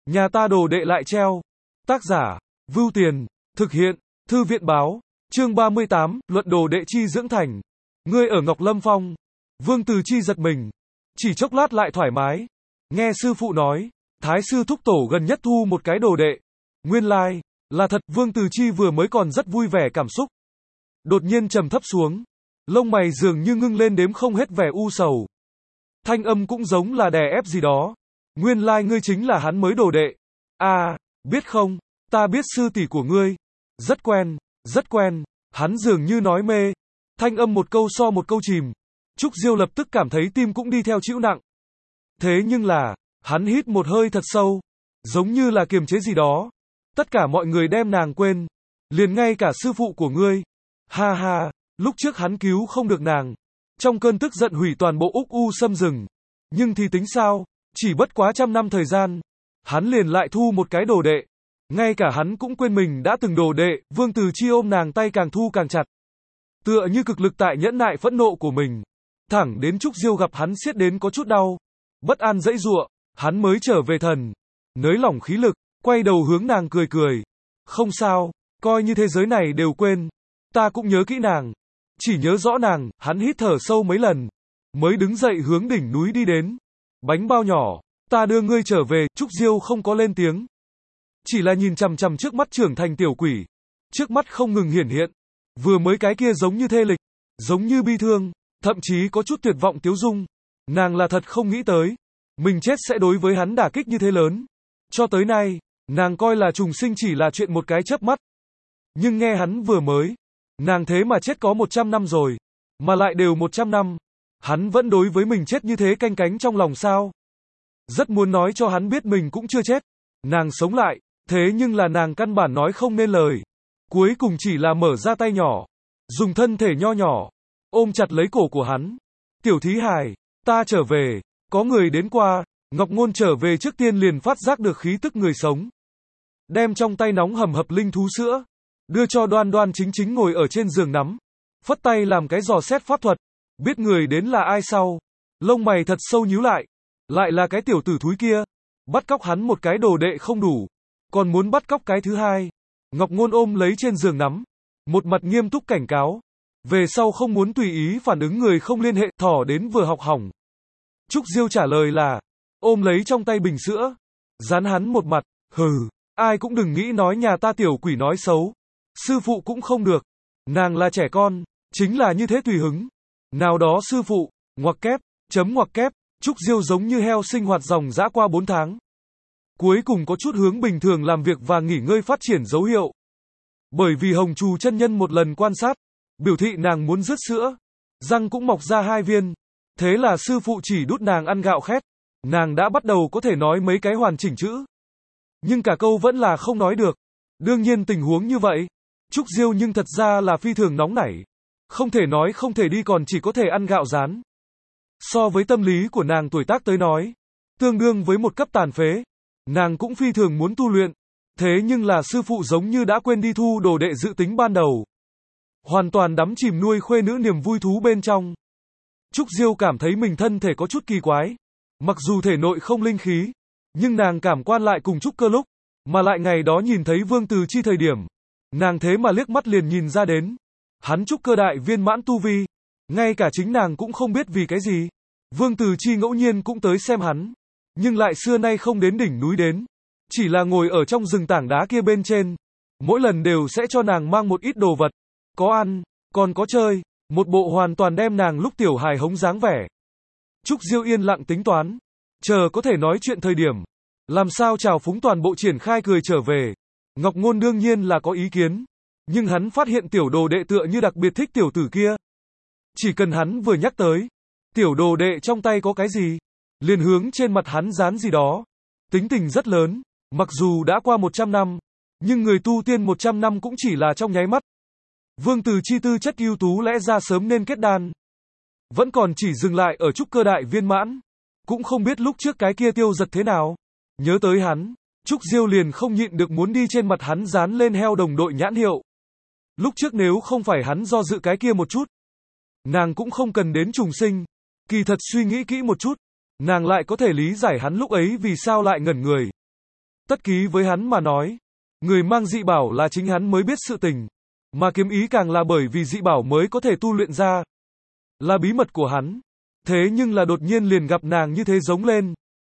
Nhà ta đồ đệ lại treo. Tác giả, Vưu Tiền, thực hiện, Thư viện báo, chương 38, luận đồ đệ chi dưỡng thành. Ngươi ở Ngọc Lâm Phong. Vương Từ Chi giật mình. Chỉ chốc lát lại thoải mái. Nghe sư phụ nói, Thái sư thúc tổ gần nhất thu một cái đồ đệ. Nguyên lai, là thật, Vương Từ Chi vừa mới còn rất vui vẻ cảm xúc. Đột nhiên trầm thấp xuống. Lông mày dường như ngưng lên đếm không hết vẻ u sầu. Thanh âm cũng giống là đè ép gì đó. Nguyên lai ngươi chính là hắn mới đồ đệ. À, biết không, ta biết sư tỷ của ngươi. Rất quen, rất quen. Hắn dường như nói mê. Thanh âm một câu so một câu chìm. Trúc Diêu lập tức cảm thấy tim cũng đi theo chịu nặng. Thế nhưng là, hắn hít một hơi thật sâu. Giống như là kiềm chế gì đó. Tất cả mọi người đem nàng quên. Liền ngay cả sư phụ của ngươi. Ha ha, lúc trước hắn cứu không được nàng. Trong cơn tức giận hủy toàn bộ Úc U Sâm rừng. Nhưng thì tính sao, chỉ bất quá 100 năm thời gian. Hắn liền lại thu một cái đồ đệ. Ngay cả hắn cũng quên mình đã từng đồ đệ. Vương Từ Chi ôm nàng tay càng thu càng chặt. Tựa như cực lực tại nhẫn nại phẫn nộ của mình. Thẳng đến Trúc Diêu gặp hắn siết đến có chút đau. Bất an dãy giụa, hắn mới trở về thần. Nới lỏng khí lực, quay đầu hướng nàng cười cười. Không sao, coi như thế giới này đều quên. Ta cũng nhớ kỹ nàng. Chỉ nhớ rõ nàng, hắn hít thở sâu mấy lần. Mới đứng dậy hướng đỉnh núi đi đến. Bánh bao nhỏ, ta đưa ngươi trở về. Trúc Diêu không có lên tiếng. Chỉ là nhìn chằm chằm trước mắt trưởng thành tiểu quỷ. Trước mắt không ngừng hiển hiện. Vừa mới cái kia giống như thê lịch, giống như bi thương, thậm chí có chút tuyệt vọng tiếu dung. Nàng là thật không nghĩ tới. Mình chết sẽ đối với hắn đả kích như thế lớn. Cho tới nay, nàng coi là trùng sinh chỉ là chuyện một cái chớp mắt. Nhưng nghe hắn vừa mới. Nàng thế mà chết có 100 năm rồi. Mà lại đều 100 năm. Hắn vẫn đối với mình chết như thế canh cánh trong lòng sao. Rất muốn nói cho hắn biết mình cũng chưa chết. Nàng sống lại. Thế nhưng là nàng căn bản nói không nên lời. Cuối cùng chỉ là mở ra tay nhỏ. Dùng thân thể nho nhỏ. Ôm chặt lấy cổ của hắn. Tiểu thí hài. Ta trở về. Có người đến qua. Ngọc Ngôn trở về trước tiên liền phát giác được khí tức người sống. Đem trong tay nóng hầm hập linh thú sữa. Đưa cho Đoan Đoan chính chính ngồi ở trên giường nắm. Phất tay làm cái dò xét pháp thuật. Biết người đến là ai sau. Lông mày thật sâu nhíu lại. Lại là cái tiểu tử thúi kia. Bắt cóc hắn một cái đồ đệ không đủ. Còn muốn bắt cóc cái thứ hai. Ngọc Ngôn ôm lấy trên giường nắm. Một mặt nghiêm túc cảnh cáo. Về sau không muốn tùy ý phản ứng người không liên hệ thỏ đến vừa học hỏng. Trúc Diêu trả lời là. Ôm lấy trong tay bình sữa. Dán hắn một mặt. Hừ. Ai cũng đừng nghĩ nói nhà ta tiểu quỷ nói xấu. Sư phụ cũng không được. Nàng là trẻ con. Chính là như thế tùy hứng. Nào đó sư phụ. Ngoặc kép. Chấm ngoặc kép. Trúc Diêu giống như heo sinh hoạt dòng dã qua 4 tháng. Cuối cùng có chút hướng bình thường làm việc và nghỉ ngơi phát triển dấu hiệu. Bởi vì Hồng Trù chân nhân một lần quan sát. Biểu thị nàng muốn rứt sữa. Răng cũng mọc ra 2 viên. Thế là sư phụ chỉ đút nàng ăn gạo khét. Nàng đã bắt đầu có thể nói mấy cái hoàn chỉnh chữ. Nhưng cả câu vẫn là không nói được. Đương nhiên tình huống như vậy. Trúc Diêu nhưng thật ra là phi thường nóng nảy. Không thể nói không thể đi còn chỉ có thể ăn gạo rán. So với tâm lý của nàng tuổi tác tới nói. Tương đương với một cấp tàn phế. Nàng cũng phi thường muốn tu luyện. Thế nhưng là sư phụ giống như đã quên đi thu đồ đệ dự tính ban đầu. Hoàn toàn đắm chìm nuôi khuê nữ niềm vui thú bên trong. Trúc Diêu cảm thấy mình thân thể có chút kỳ quái. Mặc dù thể nội không linh khí. Nhưng nàng cảm quan lại cùng Trúc Cơ lúc. Mà lại ngày đó nhìn thấy Vương Từ Chi thời điểm. Nàng thế mà liếc mắt liền nhìn ra đến. Hắn Trúc Cơ đại viên mãn tu vi. Ngay cả chính nàng cũng không biết vì cái gì. Vương Từ Chi ngẫu nhiên cũng tới xem hắn. Nhưng lại xưa nay không đến đỉnh núi đến. Chỉ là ngồi ở trong rừng tảng đá kia bên trên. Mỗi lần đều sẽ cho nàng mang một ít đồ vật. Có ăn, còn có chơi. Một bộ hoàn toàn đem nàng lúc tiểu hài hống dáng vẻ. Trúc Diêu yên lặng tính toán. Chờ có thể nói chuyện thời điểm. Làm sao chào phúng toàn bộ triển khai cười trở về. Ngọc Ngôn đương nhiên là có ý kiến. Nhưng hắn phát hiện tiểu đồ đệ tựa như đặc biệt thích tiểu tử kia. Chỉ cần hắn vừa nhắc tới. Tiểu đồ đệ trong tay có cái gì. Liền hướng trên mặt hắn dán gì đó. Tính tình rất lớn. Mặc dù đã qua 100 năm. Nhưng người tu tiên 100 năm cũng chỉ là trong nháy mắt. Vương Từ Chi tư chất ưu tú lẽ ra sớm nên kết đan. Vẫn còn chỉ dừng lại ở Trúc Cơ đại viên mãn. Cũng không biết lúc trước cái kia tiêu giật thế nào. Nhớ tới hắn. Trúc Diêu liền không nhịn được muốn đi trên mặt hắn dán lên heo đồng đội nhãn hiệu. Lúc trước nếu không phải hắn do dự cái kia một chút. Nàng cũng không cần đến trùng sinh. Kỳ thật suy nghĩ kỹ một chút. Nàng lại có thể lý giải hắn lúc ấy vì sao lại ngẩn người. Tất ký với hắn mà nói, người mang dị bảo là chính hắn mới biết sự tình, mà kiếm ý càng là bởi vì dị bảo mới có thể tu luyện ra, là bí mật của hắn. Thế nhưng là đột nhiên liền gặp nàng như thế giống lên.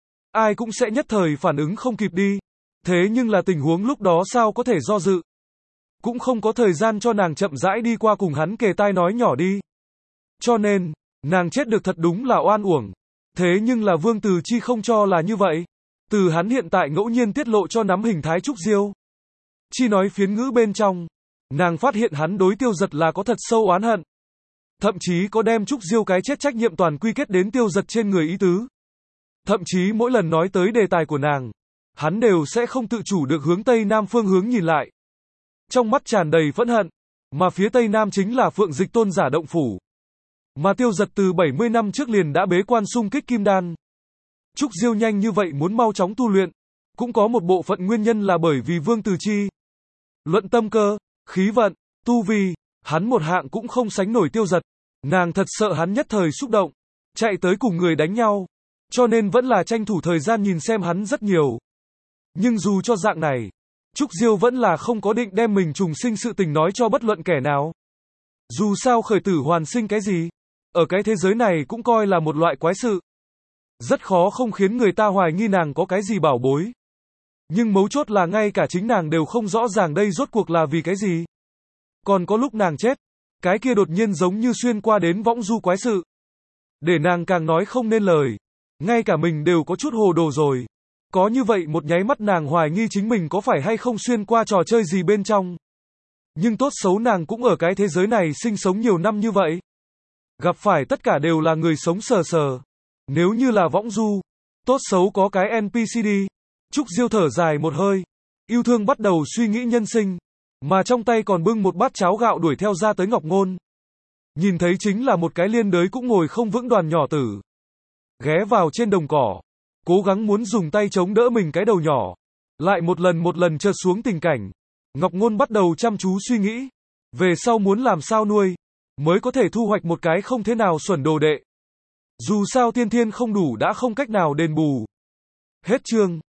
Ai cũng sẽ nhất thời phản ứng không kịp đi. Thế nhưng là tình huống lúc đó sao có thể do dự. Cũng không có thời gian cho nàng chậm rãi đi qua cùng hắn kề tai nói nhỏ đi. Cho nên, nàng chết được thật đúng là oan uổng. Thế nhưng là Vương Từ Chi không cho là như vậy. Từ hắn hiện tại ngẫu nhiên tiết lộ cho nắm hình thái Trúc Diêu. Chi nói phiến ngữ bên trong, nàng phát hiện hắn đối Tiêu Giật là có thật sâu oán hận. Thậm chí có đem Trúc Diêu cái chết trách nhiệm toàn quy kết đến Tiêu Giật trên người ý tứ. Thậm chí mỗi lần nói tới đề tài của nàng, hắn đều sẽ không tự chủ được hướng Tây Nam phương hướng nhìn lại. Trong mắt tràn đầy phẫn hận, mà phía Tây Nam chính là Phượng Dịch Tôn giả động phủ. Mà Tiêu Giật từ 70 năm trước liền đã bế quan xung kích kim đan. Trúc Diêu nhanh như vậy muốn mau chóng tu luyện, cũng có một bộ phận nguyên nhân là bởi vì Vương Từ Chi. Luận tâm cơ, khí vận, tu vi, hắn một hạng cũng không sánh nổi Tiêu Giật. Nàng thật sợ hắn nhất thời xúc động, chạy tới cùng người đánh nhau, cho nên vẫn là tranh thủ thời gian nhìn xem hắn rất nhiều. Nhưng dù cho dạng này, Trúc Diêu vẫn là không có định đem mình trùng sinh sự tình nói cho bất luận kẻ nào. Dù sao khởi tử hoàn sinh cái gì, ở cái thế giới này cũng coi là một loại quái sự. Rất khó không khiến người ta hoài nghi nàng có cái gì bảo bối. Nhưng mấu chốt là ngay cả chính nàng đều không rõ ràng đây rốt cuộc là vì cái gì. Còn có lúc nàng chết, cái kia đột nhiên giống như xuyên qua đến võng du quái sự. Để nàng càng nói không nên lời. Ngay cả mình đều có chút hồ đồ rồi. Có như vậy một nháy mắt nàng hoài nghi chính mình có phải hay không xuyên qua trò chơi gì bên trong. Nhưng tốt xấu nàng cũng ở cái thế giới này sinh sống nhiều năm như vậy. Gặp phải tất cả đều là người sống sờ sờ. Nếu như là võng du, tốt xấu có cái NPC đi. Trúc Diêu thở dài một hơi. Yêu thương bắt đầu suy nghĩ nhân sinh. Mà trong tay còn bưng một bát cháo gạo đuổi theo ra tới Ngọc Ngôn. Nhìn thấy chính là một cái liên đới cũng ngồi không vững đoàn nhỏ tử. Ghé vào trên đồng cỏ. Cố gắng muốn dùng tay chống đỡ mình cái đầu nhỏ. Lại một lần trượt xuống tình cảnh. Ngọc Ngôn bắt đầu chăm chú suy nghĩ. Về sau muốn làm sao nuôi. Mới có thể thu hoạch một cái không thế nào xuẩn đồ đệ. Dù sao tiên thiên không đủ đã không cách nào đền bù. Hết chương.